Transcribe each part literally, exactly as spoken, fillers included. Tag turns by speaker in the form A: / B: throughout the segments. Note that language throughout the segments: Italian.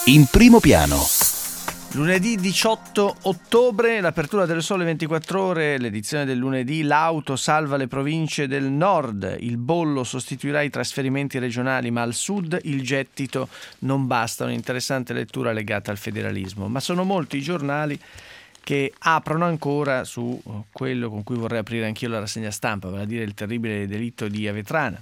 A: In primo piano.
B: Lunedì diciotto ottobre, l'apertura del Sole ventiquattro Ore, l'edizione del lunedì. L'auto salva le province del nord, il bollo sostituirà i trasferimenti regionali, ma al sud il gettito non basta. Un'interessante lettura legata al federalismo. Ma sono molti i giornali che aprono ancora su quello con cui vorrei aprire anch'io la rassegna stampa, vale a dire il terribile delitto di Avetrana.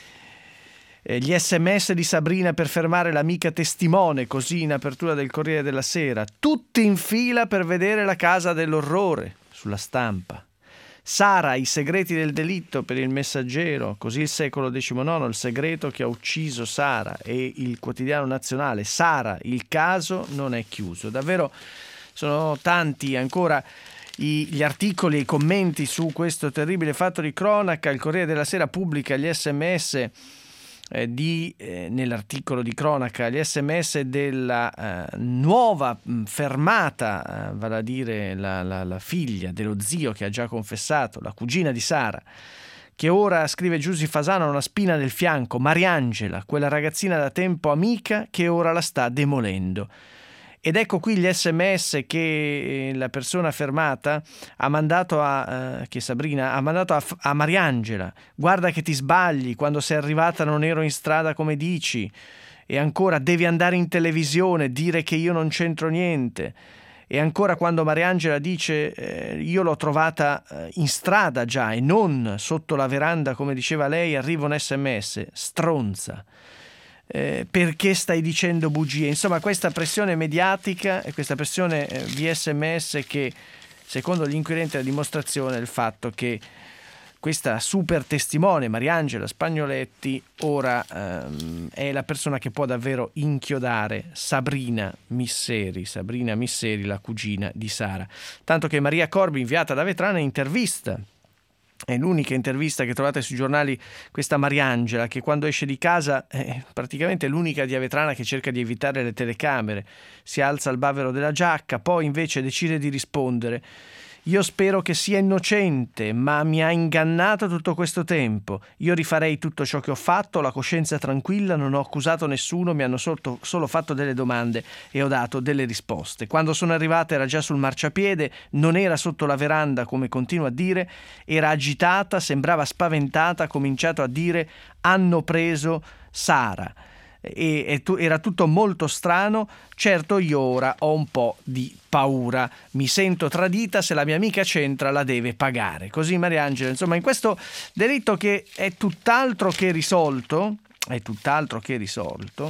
B: Gli sms di Sabrina per fermare l'amica testimone, così in apertura del Corriere della Sera. Tutti in fila per vedere la casa dell'orrore, sulla Stampa. Sara, i segreti del delitto, per il Messaggero, così il Secolo diciannove, il segreto che ha ucciso Sara, e il Quotidiano Nazionale. Sara, il caso non è chiuso. Davvero sono tanti ancora I, gli articoli e i commenti su questo terribile fatto di cronaca. Il Corriere della Sera pubblica gli sms eh, di, eh, nell'articolo di cronaca, gli sms della eh, nuova mh, fermata, eh, vale a dire la, la, la figlia dello zio che ha già confessato, la cugina di Sara, che ora, scrive Giusy Fasano, ha una spina nel fianco. Mariangela, quella ragazzina da tempo amica che ora la sta demolendo. Ed ecco qui gli sms che la persona fermata ha mandato a eh, che Sabrina ha mandato a, a Mariangela. Guarda che ti sbagli, quando sei arrivata non ero in strada come dici. E ancora, devi andare in televisione, dire che io non c'entro niente. E ancora, quando Mariangela dice eh, io l'ho trovata eh, in strada già e non sotto la veranda come diceva lei, arriva un sms: stronza. Eh, perché stai dicendo bugie? Insomma, questa pressione mediatica e questa pressione eh, di sms che, secondo gli inquirenti, è la dimostrazione del fatto che questa super testimone, Mariangela Spagnoletti, ora ehm, è la persona che può davvero inchiodare Sabrina Misseri, Sabrina Misseri, la cugina di Sara. Tanto che Maria Corbi, inviata da Avetrana, intervista. È l'unica intervista che trovate sui giornali, questa Mariangela, che quando esce di casa è praticamente l'unica di Avetrana che cerca di evitare le telecamere. Si alza il bavero della giacca, poi invece decide di rispondere: io spero che sia innocente, ma mi ha ingannato tutto questo tempo. Io rifarei tutto ciò che ho fatto, ho la coscienza tranquilla, non ho accusato nessuno, mi hanno solo, solo fatto delle domande e ho dato delle risposte. Quando sono arrivata era già sul marciapiede, non era sotto la veranda come continua a dire, era agitata, sembrava spaventata, ha cominciato a dire: hanno preso Sara. E, e tu, era tutto molto strano. Certo, io ora ho un po' di paura, mi sento tradita, se la mia amica c'entra la deve pagare. Così Mariangela, insomma, in questo delitto che è tutt'altro che risolto, è tutt'altro che risolto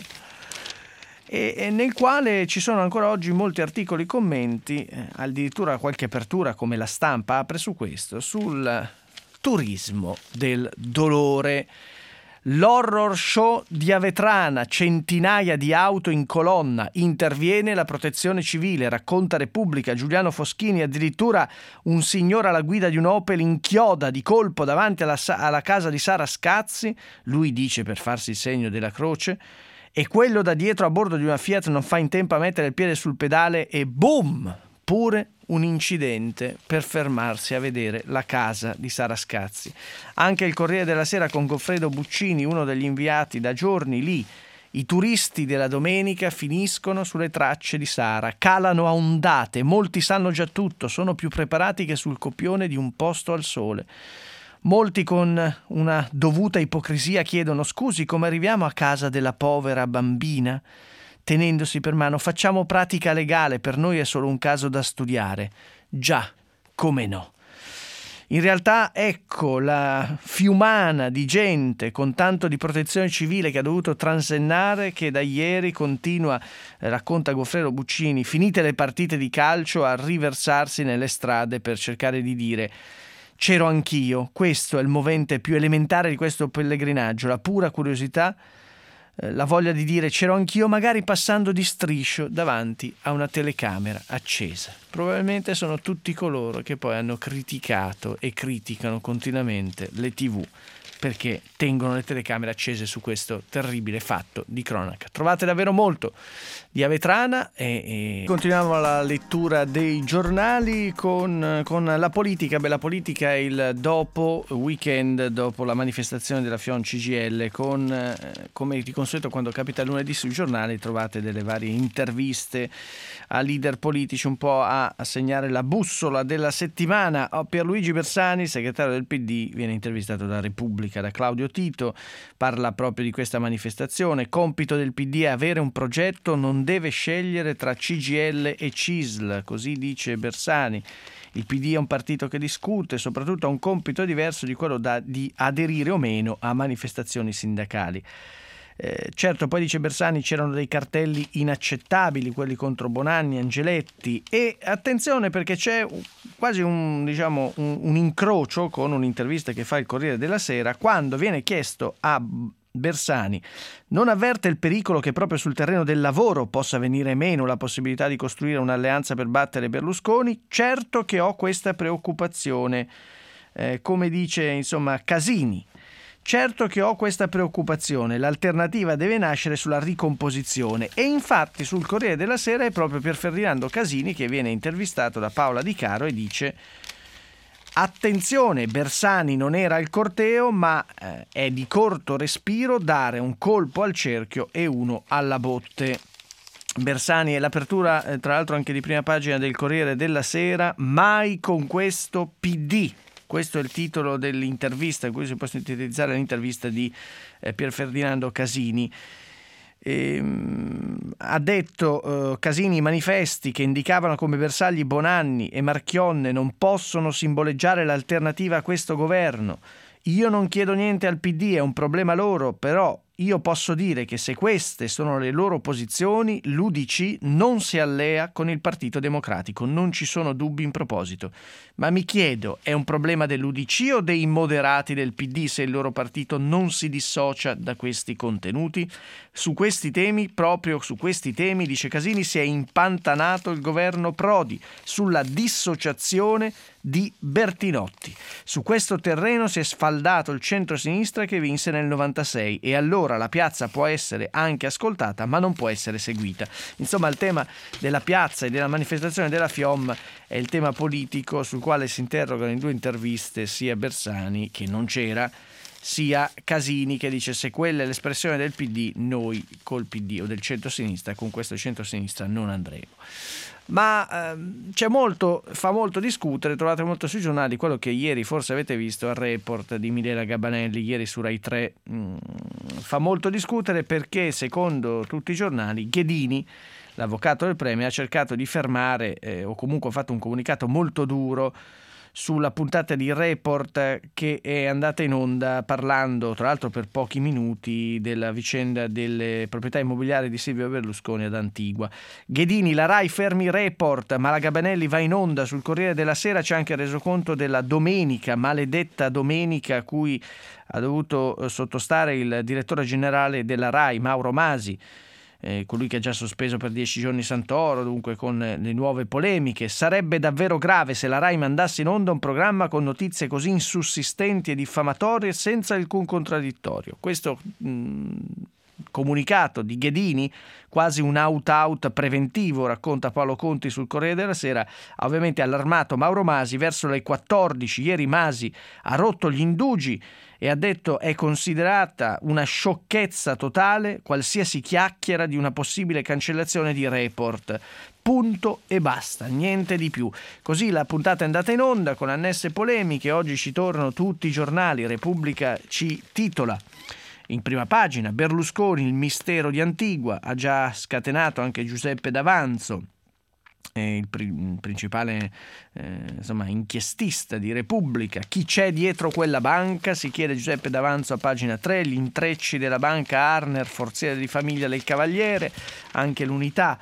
B: e, e nel quale ci sono ancora oggi molti articoli, commenti, eh, addirittura qualche apertura come La Stampa apre su questo, sul turismo del dolore. L'horror show di Avetrana, centinaia di auto in colonna, interviene la protezione civile, racconta Repubblica. Giuliano Foschini, addirittura un signore alla guida di un Opel inchioda di colpo davanti alla, alla casa di Sara Scazzi, lui dice per farsi il segno della croce, e quello da dietro a bordo di una Fiat non fa in tempo a mettere il piede sul pedale e boom! Pure un incidente per fermarsi a vedere la casa di Sara Scazzi. Anche il Corriere della Sera con Goffredo Buccini, uno degli inviati da giorni lì. I turisti della domenica finiscono sulle tracce di Sara, calano a ondate, molti sanno già tutto, sono più preparati che sul copione di Un posto al sole. Molti con una dovuta ipocrisia chiedono: scusi, come arriviamo a casa della povera bambina? Tenendosi per mano: facciamo pratica legale, per noi è solo un caso da studiare. Già, come no. In realtà ecco la fiumana di gente con tanto di protezione civile che ha dovuto transennare, che da ieri continua, eh, racconta Goffredo Buccini, finite le partite di calcio, a riversarsi nelle strade per cercare di dire: c'ero anch'io. Questo è il movente più elementare di questo pellegrinaggio, la pura curiosità, la voglia di dire c'ero anch'io, magari passando di striscio davanti a una telecamera accesa. Probabilmente sono tutti coloro che poi hanno criticato e criticano continuamente le tivù perché tengono le telecamere accese su questo terribile fatto di cronaca. Trovate davvero molto di Avetrana e, e continuiamo la lettura dei giornali con, con la politica. Beh, la politica è il dopo weekend, dopo la manifestazione della Fion C G I L, con, eh, come ti consueto quando capita lunedì sui giornali trovate delle varie interviste a leader politici un po' a, a segnare la bussola della settimana. Oh, Pierluigi Bersani, segretario del P D, viene intervistato da Repubblica, da Claudio Tito, parla proprio di questa manifestazione. Compito del P D è avere un progetto, non deve scegliere tra C G I L e C I S L, così dice Bersani. Il P D è un partito che discute, soprattutto ha un compito diverso di quello da, di aderire o meno a manifestazioni sindacali. Eh, certo, poi dice Bersani, c'erano dei cartelli inaccettabili, quelli contro Bonanni, Angeletti, e attenzione perché c'è quasi un, diciamo, un, un incrocio con un'intervista che fa il Corriere della Sera quando viene chiesto a Bersani: non avverte il pericolo che proprio sul terreno del lavoro possa venire meno la possibilità di costruire un'alleanza per battere Berlusconi? Certo che ho questa preoccupazione, eh, come dice insomma Casini. Certo che ho questa preoccupazione, l'alternativa deve nascere sulla ricomposizione, e infatti sul Corriere della Sera è proprio Pier Ferdinando Casini che viene intervistato da Paola Di Caro e dice: attenzione, Bersani non era al corteo, ma eh, è di corto respiro dare un colpo al cerchio e uno alla botte. Bersani è l'apertura, eh, tra l'altro anche di prima pagina del Corriere della Sera, mai con questo P D. Questo è il titolo dell'intervista, in cui si può sintetizzare l'intervista di eh, Pier Ferdinando Casini. Ehm, ha detto eh, Casini: i manifesti che indicavano come bersagli Bonanni e Marchionne non possono simboleggiare l'alternativa a questo governo. Io non chiedo niente al P D, è un problema loro, però io posso dire che se queste sono le loro posizioni, l'U D C non si allea con il Partito Democratico, non ci sono dubbi in proposito. Ma mi chiedo, è un problema dell'U D C o dei moderati del P D se il loro partito non si dissocia da questi contenuti? Su questi temi, proprio su questi temi, dice Casini, si è impantanato il governo Prodi, sulla dissociazione di Bertinotti. Su questo terreno si è sfaldato il centro-sinistra che vinse nel novantasei, e allora la piazza può essere anche ascoltata ma non può essere seguita. Insomma, il tema della piazza e della manifestazione della FIOM è il tema politico sul quale si interrogano in due interviste sia Bersani, che non c'era, sia Casini, che dice: se quella è l'espressione del P D, noi col P D o del centro-sinistra, con questo centro-sinistra non andremo. Ma ehm, c'è molto, fa molto discutere, trovate molto sui giornali quello che ieri forse avete visto al report di Milena Gabanelli, ieri su Rai tre. Mh, fa molto discutere perché secondo tutti i giornali Ghedini, l'avvocato del Premier, ha cercato di fermare eh, o comunque ha fatto un comunicato molto duro sulla puntata di Report che è andata in onda parlando, tra l'altro per pochi minuti, della vicenda delle proprietà immobiliari di Silvio Berlusconi ad Antigua. Ghedini: la Rai fermi Report, ma la Gabanelli va in onda. Sul Corriere della Sera c'è anche il resoconto della domenica, maledetta domenica, a cui ha dovuto sottostare il direttore generale della Rai, Mauro Masi, Eh, colui che ha già sospeso per dieci giorni Santoro, dunque con le nuove polemiche. Sarebbe davvero grave se la Rai mandasse in onda un programma con notizie così insussistenti e diffamatorie senza alcun contraddittorio. Questo mh, comunicato di Ghedini, quasi un out-out preventivo, racconta Paolo Conti sul Corriere della Sera, ha ovviamente allarmato Mauro Masi. Verso le quattordici ieri Masi ha rotto gli indugi e ha detto: è considerata una sciocchezza totale qualsiasi chiacchiera di una possibile cancellazione di Report. Punto e basta, niente di più. Così la puntata è andata in onda con annesse polemiche. Oggi ci tornano tutti i giornali. Repubblica ci titola in prima pagina: Berlusconi, il mistero di Antigua. Ha già scatenato anche Giuseppe D'Avanzo, eh, il, pri- il principale eh, insomma inchiestista di Repubblica. Chi c'è dietro quella banca? Si chiede Giuseppe D'Avanzo a pagina tre. Gli intrecci della banca Arner, forziere di famiglia del Cavaliere. Anche l'Unità: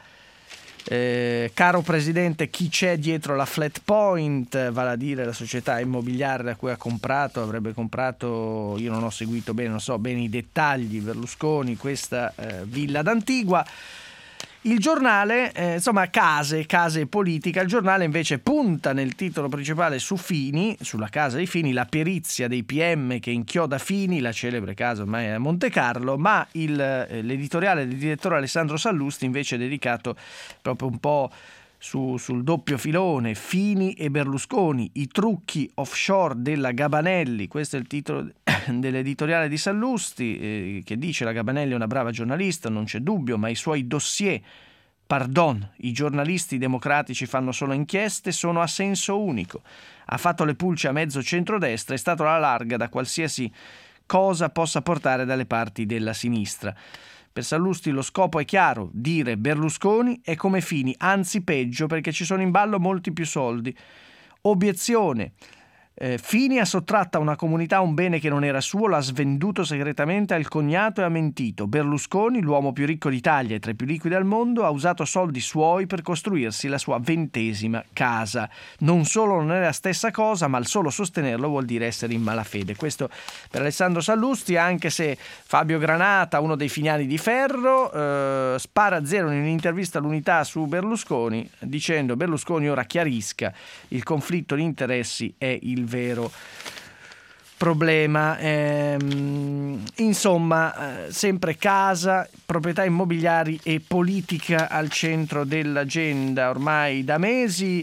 B: Eh, caro Presidente, chi c'è dietro la Flat Point, vale a dire la società immobiliare da cui ha comprato, avrebbe comprato, io non ho seguito bene, non so bene i dettagli, Berlusconi, questa eh, villa d'Antigua. Il giornale, eh, insomma, case, case e politica. Il giornale invece punta nel titolo principale su Fini, sulla casa di Fini, la perizia dei P M che inchioda Fini, la celebre casa ormai è a Monte Carlo, ma il, eh, l'editoriale del direttore Alessandro Sallusti invece è dedicato proprio un po' su, sul doppio filone, Fini e Berlusconi, i trucchi offshore della Gabanelli. Questo è il titolo dell'editoriale di Sallusti, eh, che dice: la Gabanelli è una brava giornalista, non c'è dubbio, ma i suoi dossier, pardon, i giornalisti democratici fanno solo inchieste, sono a senso unico. Ha fatto le pulce a mezzo centrodestra, è stato alla larga da qualsiasi cosa possa portare dalle parti della sinistra. Per Sallusti lo scopo è chiaro: dire Berlusconi è come Fini, anzi peggio, perché ci sono in ballo molti più soldi. Obiezione: eh, Fini ha sottratto a una comunità un bene che non era suo, l'ha svenduto segretamente al cognato e ha mentito. Berlusconi, l'uomo più ricco d'Italia e tra i più liquidi al mondo, ha usato soldi suoi per costruirsi la sua ventesima casa. Non solo non è la stessa cosa, ma il solo sostenerlo vuol dire essere in malafede. Questo per Alessandro Sallusti, anche se Fabio Granata, uno dei finiani di ferro, eh, spara a zero in un'intervista all'Unità su Berlusconi, dicendo: Berlusconi ora chiarisca, il conflitto di interessi è il vero problema. Ehm, insomma, eh, sempre casa, proprietà immobiliari e politica al centro dell'agenda ormai da mesi.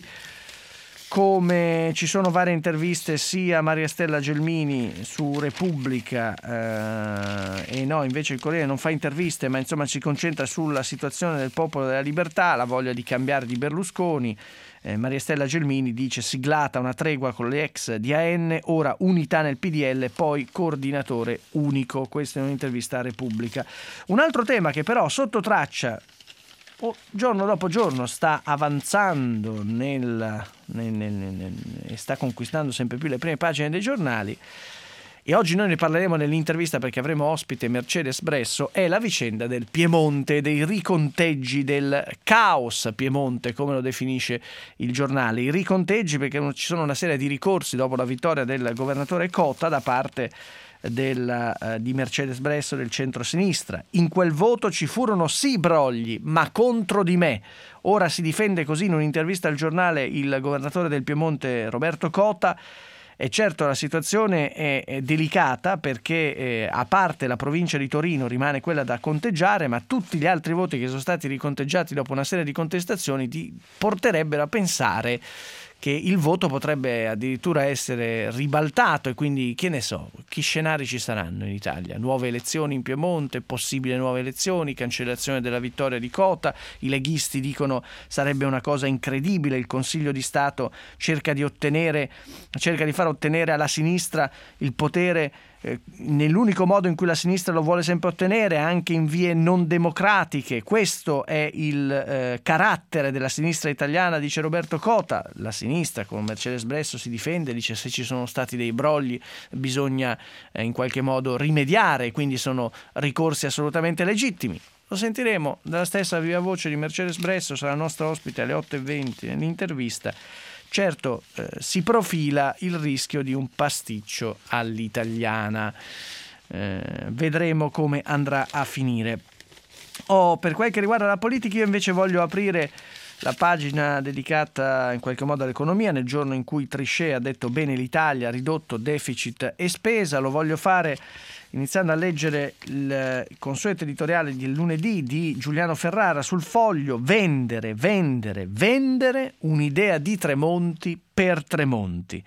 B: Come ci sono varie interviste sia a Maria Stella Gelmini su Repubblica, eh, e no, invece il Corriere non fa interviste, ma insomma si concentra sulla situazione del Popolo della Libertà, la voglia di cambiare di Berlusconi. Eh, Maria Stella Gelmini dice: siglata una tregua con le ex di A N, ora unità nel P D L, poi coordinatore unico. Questa è un'intervista a Repubblica. Un altro tema che però sotto traccia, oh, giorno dopo giorno, sta avanzando nel, nel, nel, nel, e sta conquistando sempre più le prime pagine dei giornali, e oggi noi ne parleremo nell'intervista perché avremo ospite Mercedes Bresso, è la vicenda del Piemonte, dei riconteggi, del caos Piemonte, come lo definisce il giornale. I riconteggi perché ci sono una serie di ricorsi dopo la vittoria del governatore Cota da parte Del, uh, di Mercedes Bresso del centro-sinistra. In quel voto ci furono sì brogli, ma contro di me. Ora si difende così in un'intervista al giornale il governatore del Piemonte Roberto Cota. E certo la situazione è, è delicata perché eh, a parte la provincia di Torino rimane quella da conteggiare, ma tutti gli altri voti che sono stati riconteggiati dopo una serie di contestazioni ti porterebbero a pensare che il voto potrebbe addirittura essere ribaltato, e quindi che ne so, che scenari ci saranno in Italia? Nuove elezioni in Piemonte, possibili nuove elezioni, cancellazione della vittoria di Cota. I leghisti dicono sarebbe una cosa incredibile, il Consiglio di Stato cerca di ottenere cerca di far ottenere alla sinistra il potere eh, nell'unico modo in cui la sinistra lo vuole sempre ottenere, anche in vie non democratiche. Questo è il eh, carattere della sinistra italiana, dice Roberto Cota. La sinistra con Mercedes Bresso si difende, dice: se ci sono stati dei brogli bisogna eh, in qualche modo rimediare, quindi sono ricorsi assolutamente legittimi. Lo sentiremo dalla stessa viva voce di Mercedes Bresso, sarà nostra ospite alle otto e venti nell'intervista. Certo, eh, si profila il rischio di un pasticcio all'italiana. Eh, vedremo come andrà a finire. Oh, per quel che riguarda la politica, io invece voglio aprire la pagina dedicata in qualche modo all'economia, nel giorno in cui Trichet ha detto bene l'Italia, ha ridotto deficit e spesa. Lo voglio fare iniziando a leggere il consueto editoriale di lunedì di Giuliano Ferrara sul Foglio. Vendere, vendere, vendere, un'idea di Tremonti per Tremonti.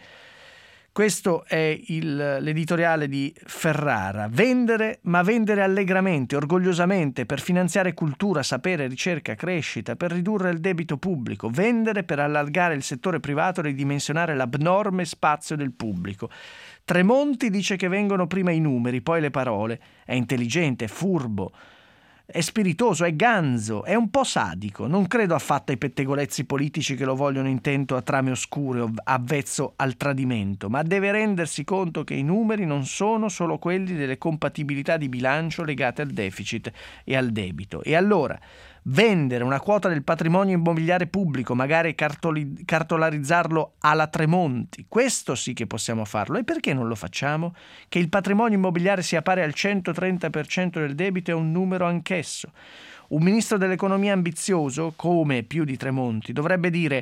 B: Questo è il, l'editoriale di Ferrara. Vendere, ma vendere allegramente, orgogliosamente, per finanziare cultura, sapere, ricerca, crescita, per ridurre il debito pubblico. Vendere per allargare il settore privato e ridimensionare l'abnorme spazio del pubblico. Tremonti dice che vengono prima i numeri, poi le parole. È intelligente, è furbo, è spiritoso, è ganzo, è un po' sadico. Non credo affatto ai pettegolezzi politici che lo vogliono intento a trame oscure o avvezzo al tradimento, ma deve rendersi conto che i numeri non sono solo quelli delle compatibilità di bilancio legate al deficit e al debito. E allora vendere una quota del patrimonio immobiliare pubblico, magari cartoli, cartolarizzarlo alla Tremonti, questo sì che possiamo farlo. E perché non lo facciamo? Che il patrimonio immobiliare sia pari al centotrenta per cento del debito è un numero anch'esso. Un ministro dell'economia ambizioso, come più di Tremonti, dovrebbe dire: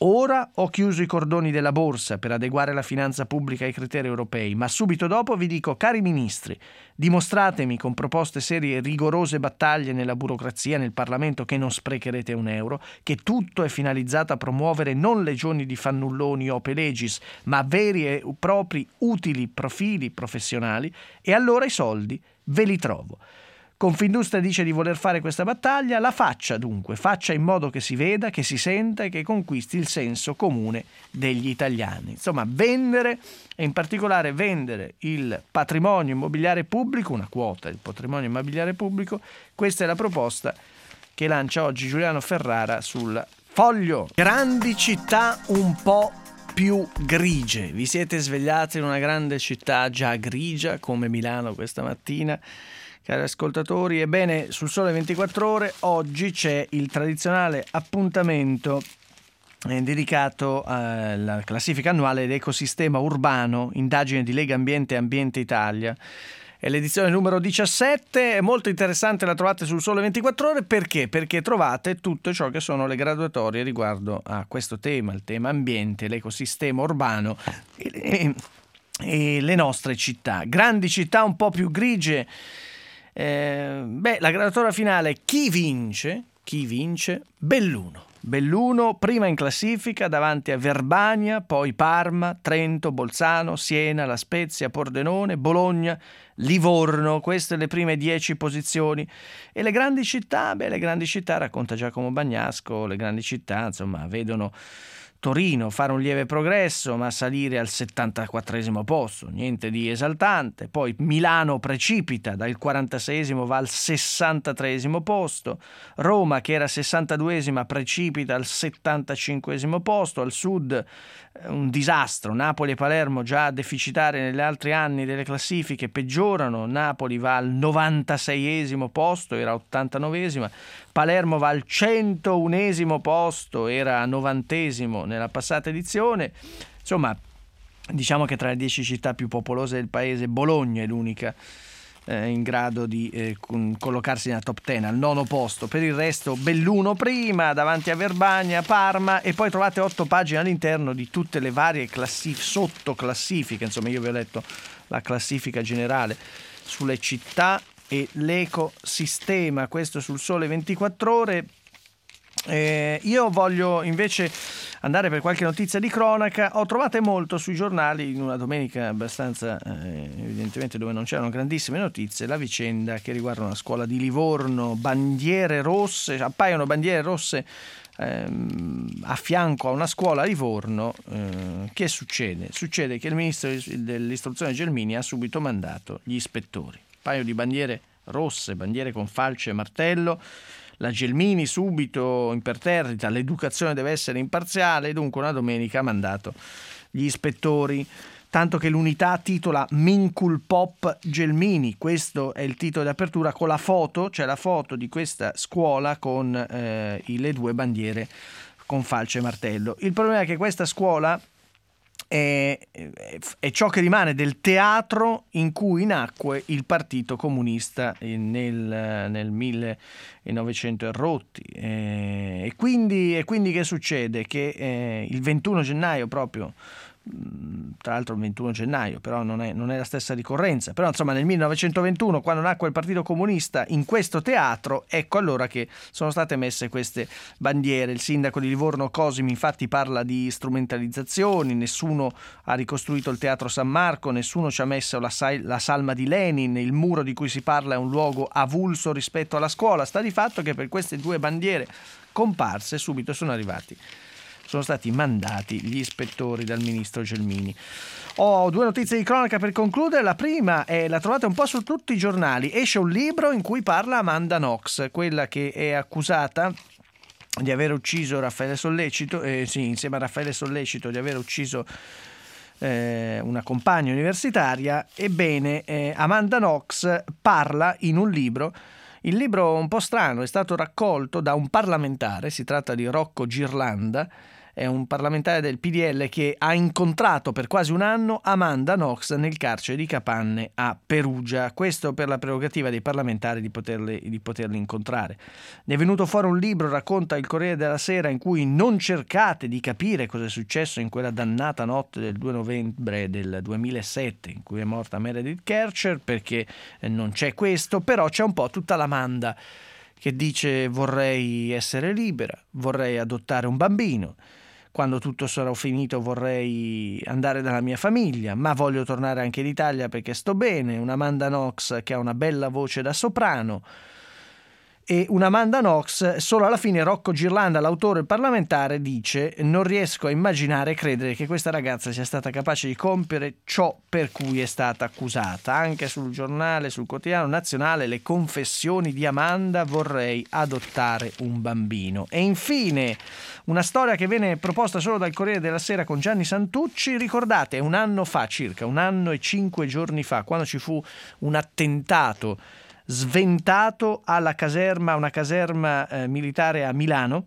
B: Ora ho chiuso i cordoni della borsa per adeguare la finanza pubblica ai criteri europei, ma subito dopo vi dico, cari ministri, dimostratemi con proposte serie e rigorose battaglie nella burocrazia, nel Parlamento, che non sprecherete un euro, che tutto è finalizzato a promuovere non legioni di fannulloni o pelegis, ma veri e propri utili profili professionali, e allora i soldi ve li trovo. Confindustria dice di voler fare questa battaglia, la faccia dunque, faccia in modo che si veda, che si senta e che conquisti il senso comune degli italiani. Insomma, vendere, e in particolare vendere il patrimonio immobiliare pubblico, una quota del patrimonio immobiliare pubblico, questa è la proposta che lancia oggi Giuliano Ferrara sul Foglio. Grandi città un po' più grigie. Vi siete svegliati in una grande città già grigia come Milano questa mattina? Cari ascoltatori, ebbene, sul Sole ventiquattro Ore oggi c'è il tradizionale appuntamento eh, dedicato alla classifica annuale dell'ecosistema urbano, indagine di Lega Ambiente e Ambiente Italia. È l'edizione numero diciassette, è molto interessante, la trovate sul Sole ventiquattro Ore, perché? Perché trovate tutto ciò che sono le graduatorie riguardo a questo tema, il tema ambiente, l'ecosistema urbano e, e, e le nostre città. Grandi città un po' più grigie. Eh, beh, la graduatoria finale, chi vince? Chi vince? Belluno. Belluno prima in classifica davanti a Verbania, poi Parma, Trento, Bolzano, Siena, La Spezia, Pordenone, Bologna, Livorno. Queste le prime dieci posizioni. E le grandi città? Beh, le grandi città, racconta Giacomo Bagnasco, le grandi città, insomma, vedono Torino fare un lieve progresso, ma salire al settantaquattresimo posto, niente di esaltante. Poi Milano precipita, dal quarantaseiesimo va al sessantatreesimo posto. Roma, che era sessantaduesima, precipita al settantacinquesimo posto. Al sud un disastro, Napoli e Palermo, già deficitarie negli altri anni delle classifiche, peggiorano. Napoli va al novantaseiesimo posto, era ottantanovesima. Palermo va al centounesimo posto, era novantesimo nella passata edizione. Insomma, diciamo che tra le dieci città più popolose del paese Bologna è l'unica eh, in grado di eh, con, collocarsi nella top dieci, al nono posto. Per il resto Belluno prima, davanti a Verbania, Parma, e poi trovate otto pagine all'interno di tutte le varie classif- sottoclassifiche. Insomma, io vi ho letto la classifica generale sulle città e l'ecosistema, questo sul Sole ventiquattro Ore. Eh, io voglio invece andare per qualche notizia di cronaca. Ho trovate molto sui giornali, in una domenica abbastanza eh, evidentemente dove non c'erano grandissime notizie, la vicenda che riguarda una scuola di Livorno, bandiere rosse, appaiono bandiere rosse ehm, a fianco a una scuola a Livorno. Eh, che succede? Succede che il ministro dell'istruzione Gelmini ha subito mandato gli ispettori. Paio di bandiere rosse, bandiere con falce e martello. La Gelmini subito imperterrita, l'educazione deve essere imparziale, dunque una domenica ha mandato gli ispettori, tanto che l'unità titola Mincul Pop Gelmini. Questo è il titolo di apertura, con la foto, c'è la foto di questa scuola con eh, le due bandiere con falce e martello. Il problema è che questa scuola È, è ciò che rimane del teatro in cui nacque il Partito Comunista nel, nel millenovecento e rotti. E quindi, e quindi che succede? Che eh, il ventuno gennaio proprio, tra l'altro il ventuno gennaio, però non è, non è la stessa ricorrenza, però insomma nel millenovecentoventuno, quando nacque il Partito Comunista, in questo teatro, ecco allora che sono state messe queste bandiere. Il sindaco di Livorno Cosimi infatti parla di strumentalizzazioni, nessuno ha ricostruito il teatro San Marco, nessuno ci ha messo la, sa- la salma di Lenin, il muro di cui si parla è un luogo avulso rispetto alla scuola. Sta di fatto che per queste due bandiere comparse subito sono arrivati sono stati mandati gli ispettori dal ministro Gelmini. Ho due notizie di cronaca per concludere. La prima è, la trovate un po' su tutti i giornali, esce un libro in cui parla Amanda Knox, quella che è accusata di aver ucciso Raffaele Sollecito, eh, sì, insieme a Raffaele Sollecito, di aver ucciso eh, una compagna universitaria. Ebbene, eh, Amanda Knox parla in un libro. Il libro un po' strano, è stato raccolto da un parlamentare, si tratta di Rocco Girlanda, è un parlamentare del P D L che ha incontrato per quasi un anno Amanda Knox nel carcere di Capanne a Perugia. Questo per la prerogativa dei parlamentari di poterli, di poterli incontrare. Ne è venuto fuori un libro, racconta il Corriere della Sera, in cui non cercate di capire cosa è successo in quella dannata notte del due novembre del duemilasette in cui è morta Meredith Kercher, perché non c'è questo, però c'è un po' tutta l'Amanda che dice: vorrei essere libera, vorrei adottare un bambino, quando tutto sarà finito vorrei andare dalla mia famiglia, ma voglio tornare anche in Italia perché sto bene. Una Amanda Knox che ha una bella voce da soprano, e una Amanda Knox, solo alla fine Rocco Girlanda, l'autore parlamentare, dice: non riesco a immaginare e credere che questa ragazza sia stata capace di compiere ciò per cui è stata accusata. Anche sul giornale, sul quotidiano nazionale, le confessioni di Amanda: vorrei adottare un bambino. E infine una storia che viene proposta solo dal Corriere della Sera con Gianni Santucci. Ricordate, un anno fa, circa un anno e cinque giorni fa, quando ci fu un attentato sventato alla caserma, una caserma eh, militare a Milano,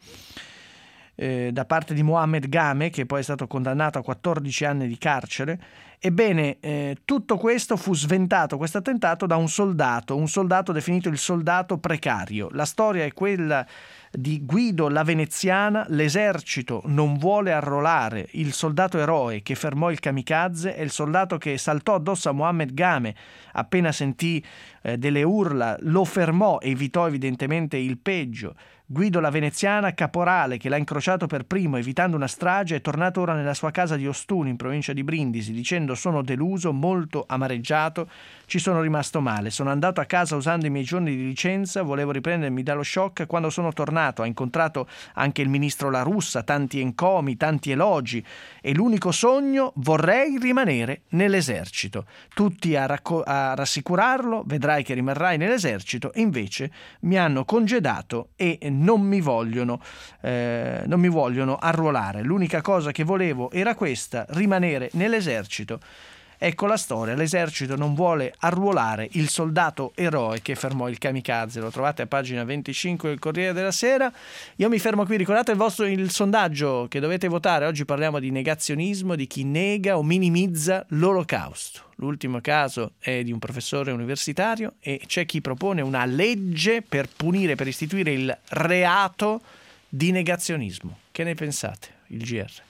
B: eh, da parte di Mohammed Game, che poi è stato condannato a quattordici anni di carcere. Ebbene, eh, tutto questo fu sventato, questo attentato, da un soldato, un soldato definito il soldato precario. La storia è quella di Guido la Veneziana. L'esercito non vuole arruolare il soldato eroe che fermò il kamikaze, è il soldato che saltò addosso a Mohammed Game appena sentì eh, delle urla, lo fermò, evitò evidentemente il peggio. Guido la Veneziana, caporale, che l'ha incrociato per primo evitando una strage, è tornato ora nella sua casa di Ostuni, in provincia di Brindisi, dicendo: sono deluso, molto amareggiato, ci sono rimasto male, sono andato a casa usando i miei giorni di licenza, volevo riprendermi dallo shock. Quando sono tornato, ha incontrato anche il ministro La Russa, tanti encomi, tanti elogi, e l'unico sogno: vorrei rimanere nell'esercito. Tutti a, racco- a rassicurarlo: vedrai che rimarrai nell'esercito, e invece mi hanno congedato e non mi vogliono eh, non mi vogliono arruolare. L'unica cosa che volevo era questa: rimanere nell'esercito. Ecco la storia: l'esercito non vuole arruolare il soldato eroe che fermò il kamikaze. Lo trovate a pagina venticinque del Corriere della Sera. Io mi fermo qui. Ricordate il vostro il sondaggio che dovete votare. Oggi parliamo di negazionismo, di chi nega o minimizza l'Olocausto. L'ultimo caso è di un professore universitario e c'è chi propone una legge per punire, per istituire il reato di negazionismo. Che ne pensate? Il G R.